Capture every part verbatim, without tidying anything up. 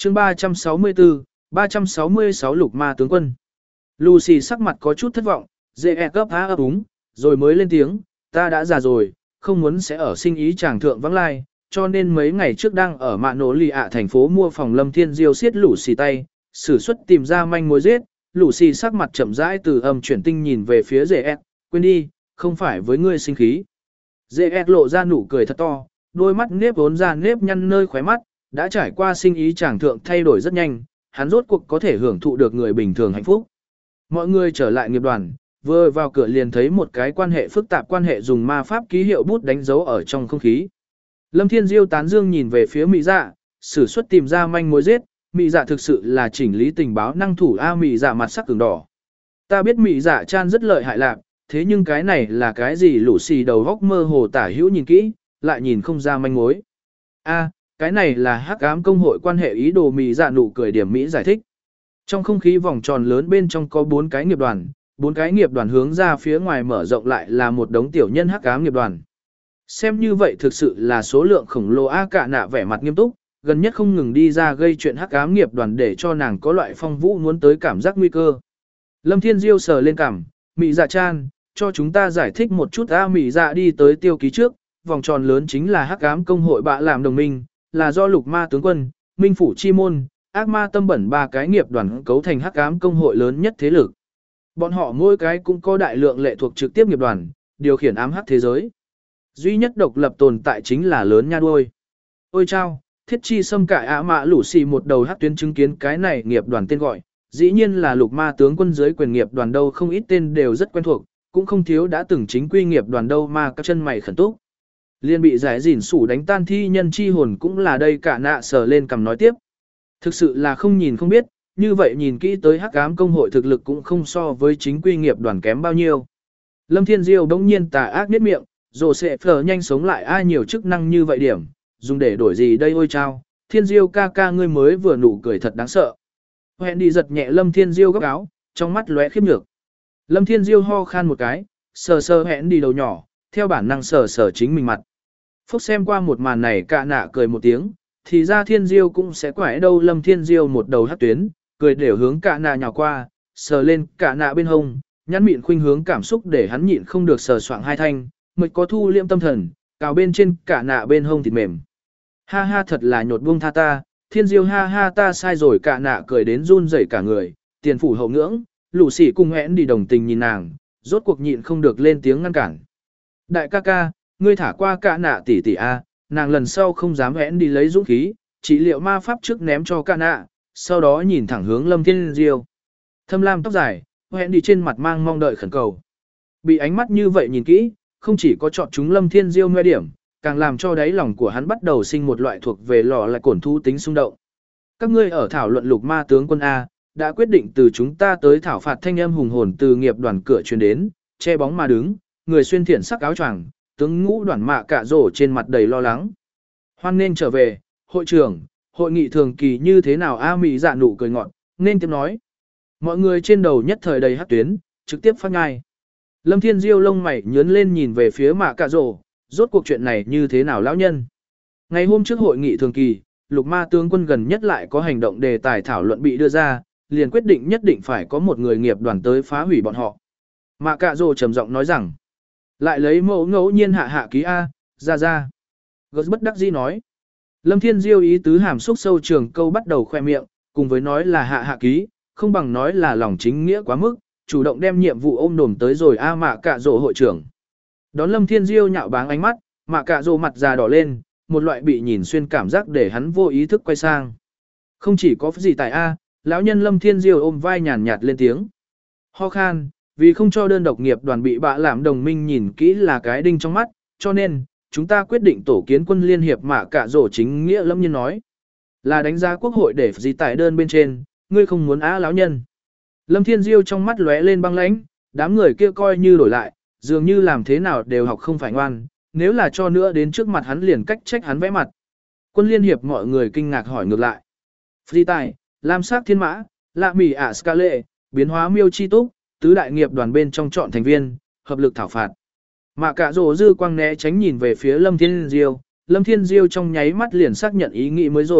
chương ba trăm sáu mươi tư, ba trăm sáu mươi sáu lục ma tướng quân. Lucy sắc mặt có chút thất vọng, dễ e cấp há ấp úng, rồi mới lên tiếng, ta đã già rồi, không muốn sẽ ở sinh ý chàng thượng vắng lai, cho nên mấy ngày trước đang ở mạ nổ lì ạ thành phố mua phòng Lâm Thiên Diêu xiết Lucy tay, sử xuất tìm ra manh mối giết, Lucy sắc mặt chậm rãi từ âm chuyển tinh nhìn về phía dễ e, quên đi, không phải với ngươi sinh khí. Dễ e lộ ra nụ cười thật to, đôi mắt nếp vốn ra nếp nhăn nơi khóe mắt, đã trải qua sinh ý chàng thượng thay đổi rất nhanh, hắn rốt cuộc có thể hưởng thụ được người bình thường hạnh phúc. Mọi người trở lại nghiệp đoàn, vừa vào cửa liền thấy một cái quan hệ phức tạp quan hệ dùng ma pháp ký hiệu bút đánh dấu ở trong không khí. Lâm Thiên Diêu tán dương nhìn về phía Mị Dạ, sử xuất tìm ra manh mối giết, Mị Dạ thực sự là chỉnh lý tình báo năng thủ a. Mị Dạ mặt sắc ửng đỏ. Ta biết Mị Dạ Chan rất lợi hại lạc, thế nhưng cái này là cái gì? Lũ xì đầu góc mơ hồ tả hữu nhìn kỹ, lại nhìn không ra manh mối. A, cái này là hắc ám công hội quan hệ ý đồ. Mị Dạ nụ cười điểm mỹ giải thích. Trong không khí vòng tròn lớn bên trong có bốn cái nghiệp đoàn, bốn cái nghiệp đoàn hướng ra phía ngoài mở rộng lại là một đống tiểu nhân hắc ám nghiệp đoàn. Xem như vậy thực sự là số lượng khổng lồ. A Cả Nạ vẻ mặt nghiêm túc, gần nhất không ngừng đi ra gây chuyện hắc ám nghiệp đoàn để cho nàng có loại phong vũ muốn tới cảm giác nguy cơ. Lâm Thiên Diêu sờ lên cằm, Mị Dạ Chan, cho chúng ta giải thích một chút. A Mị Dạ đi tới tiêu ký trước, vòng tròn lớn chính là hắc ám công hội bạ làm đồng minh, là do lục ma tướng quân, minh phủ chi môn, ác ma tâm bẩn ba cái nghiệp đoàn cấu thành hắc ám công hội lớn nhất thế lực. Bọn họ mỗi cái cũng có đại lượng lệ thuộc trực tiếp nghiệp đoàn, điều khiển ám hắc thế giới. Duy nhất độc lập tồn tại chính là lớn nha đuôi. Ôi chao, thiết chi xâm cải ạ mạ lũ xì một đầu hắc tuyến chứng kiến cái này nghiệp đoàn tên gọi, dĩ nhiên là lục ma tướng quân dưới quyền nghiệp đoàn đâu, không ít tên đều rất quen thuộc, cũng không thiếu đã từng chính quy nghiệp đoàn đâu mà các chân mày khẩn túc. Liên bị giải dỉn sủ đánh tan thi nhân chi hồn cũng là đây. Cả nạ sờ lên cầm nói tiếp. Thực sự là không nhìn không biết, như vậy nhìn kỹ tới hắc ám công hội thực lực cũng không so với chính quy nghiệp đoàn kém bao nhiêu. Lâm Thiên Diêu bỗng nhiên tà ác niết miệng, rồi sẽ phở nhanh sống lại. Ai nhiều chức năng như vậy điểm, dùng để đổi gì đây? Ôi chao, Thiên Diêu ca ca ngươi mới vừa nụ cười thật đáng sợ. Hẹn đi giật nhẹ Lâm Thiên Diêu góc áo, trong mắt lóe khiếp nhược. Lâm Thiên Diêu ho khan một cái, sờ sờ hẹn đi đầu nhỏ, theo bản năng sờ sờ chính mình mặt. Phúc xem qua một màn này Cả Nạ cười một tiếng, thì ra Thiên Diêu cũng sẽ quải đâu. Lâm Thiên Diêu một đầu hắc tuyến, cười đều hướng Cả Nạ nhào qua, sờ lên Cả Nạ bên hông, nhăn mịn khuynh hướng cảm xúc để hắn nhịn không được sờ soạng hai thanh, mịch có thu liêm tâm thần, cào bên trên Cả Nạ bên hông thịt mềm. Ha ha, thật là nhột buông tha ta, Thiên Diêu ha ha, ta sai rồi. Cả Nạ cười đến run rẩy cả người, tiền phủ hậu ngưỡng, lũ sỉ cùng hẹn đi đồng tình nhìn nàng, rốt cuộc nhịn không được lên tiếng ngăn cản. Đại ca ca, ngươi thả qua Cả Nạ tỷ tỷ a. Nàng lần sau không dám hẹn đi lấy dũng khí, trị liệu ma pháp trước ném cho Cả Nạ, sau đó nhìn thẳng hướng Lâm Thiên Diêu. Thâm lam tóc dài, hẹn đi trên mặt mang mong đợi khẩn cầu. Bị ánh mắt như vậy nhìn kỹ, không chỉ có chọn chúng Lâm Thiên Diêu ngoe điểm, càng làm cho đáy lòng của hắn bắt đầu sinh một loại thuộc về lò lại cổn thú tính xung động. Các ngươi ở thảo luận lục ma tướng quân A, đã quyết định từ chúng ta tới thảo phạt. Thanh âm hùng hồn từ nghiệp đoàn cửa truyền đến, che bóng mà đứng, người xuyên thiện sắc áo choàng, tướng ngũ đoàn mạ cả rổ trên mặt đầy lo lắng. Hoan nên trở về, hội trưởng, hội nghị thường kỳ như thế nào? A Mị Dạ nụ cười ngọt, nên tiếp nói. Mọi người trên đầu nhất thời đầy hắc tuyến, trực tiếp phát ngai. Lâm Thiên Diêu lông mày nhướng lên nhìn về phía mạ cả rổ, rốt cuộc chuyện này như thế nào lão nhân? Ngày hôm trước hội nghị thường kỳ, lục ma tướng quân gần nhất lại có hành động đề tài thảo luận bị đưa ra, liền quyết định nhất định phải có một người nghiệp đoàn tới phá hủy bọn họ. Mạ cả rổ trầm giọng nói rằng, lại lấy mẫu ngẫu nhiên hạ hạ ký A, ra ra. Gớt bất đắc dĩ nói. Lâm Thiên Diêu ý tứ hàm xúc sâu trường câu bắt đầu khoe miệng, cùng với nói là hạ hạ ký, không bằng nói là lòng chính nghĩa quá mức, chủ động đem nhiệm vụ ôm đồm tới rồi A. Mạ cả rổ hội trưởng. Đón Lâm Thiên Diêu nhạo báng ánh mắt, mạ cả rổ mặt già đỏ lên, một loại bị nhìn xuyên cảm giác để hắn vô ý thức quay sang. Không chỉ có gì tại A, lão nhân Lâm Thiên Diêu ôm vai nhàn nhạt lên tiếng. Ho khan, vì không cho đơn độc nghiệp đoàn bị bạ làm đồng minh nhìn kỹ là cái đinh trong mắt, cho nên, chúng ta quyết định tổ kiến quân liên hiệp. Mạ cả rổ chính nghĩa lâm nhân nói. Là đánh giá quốc hội để gì tại đơn bên trên, ngươi không muốn á lão nhân. Lâm Thiên Diêu trong mắt lóe lên băng lãnh, đám người kia coi như đổi lại, dường như làm thế nào đều học không phải ngoan, nếu là cho nữa đến trước mặt hắn liền cách trách hắn vẽ mặt. Quân liên hiệp mọi người kinh ngạc hỏi ngược lại. Phi tài, lam sắc thiên mã, lạ mỉ ả scale, biến hóa miêu chi túc, tứ đại nghiệp đoàn bên trong chọn thành viên, hợp lực thảo phạt. Mạ cả rổ dư quang né tránh nhìn về phía Lâm Thiên Diêu, Lâm Thiên Diêu trong nháy mắt liền xác nhận ý nghĩ mới rồi,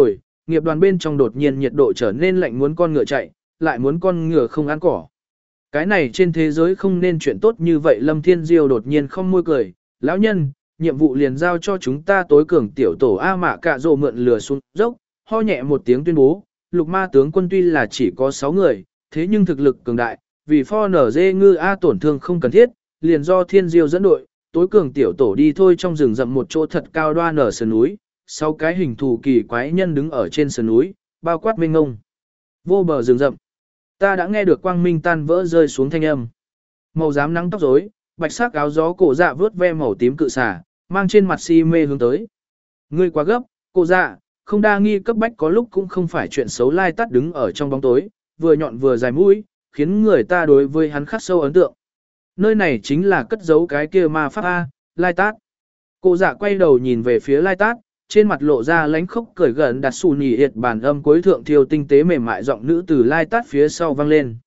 nghiệp đoàn bên trong đột nhiên nhiệt độ trở nên lạnh muốn con ngựa chạy, lại muốn con ngựa không ăn cỏ. Cái này trên thế giới không nên chuyện tốt như vậy. Lâm Thiên Diêu đột nhiên không môi cười, lão nhân, nhiệm vụ liền giao cho chúng ta tối cường tiểu tổ A Mạ Cạ Rồ mượn lửa xuống dốc, ho nhẹ một tiếng tuyên bố, lục ma tướng quân tuy là chỉ có sáu người, thế nhưng thực lực cường đại, vì pho nở dê ngư A tổn thương không cần thiết, liền do Thiên Diêu dẫn đội, tối cường tiểu tổ đi thôi. Trong rừng rậm một chỗ thật cao đoan ở sườn núi, sau cái hình thù kỳ quái nhân đứng ở trên sườn núi, bao quát mênh ngông vô bờ rừng rậm. Ta đã nghe được quang minh tan vỡ rơi xuống thanh âm. Màu xám nắng tóc rối, bạch sắc áo gió cổ dạ vướt ve màu tím cự xả, mang trên mặt si mê hướng tới. Ngươi quá gấp, cổ dạ, không đa nghi cấp bách có lúc cũng không phải chuyện xấu. Lai Tát đứng ở trong bóng tối, vừa nhọn vừa dài mũi, khiến người ta đối với hắn khắc sâu ấn tượng. Nơi này chính là cất giấu cái kia ma pháp A, Lai Tát. Cổ dạ quay đầu nhìn về phía Lai Tát, trên mặt lộ ra lánh khóc cười gần đặt xù nhì hiệt bản âm cuối thượng thiêu tinh tế mềm mại giọng nữ từ Lai Tát phía sau vang lên.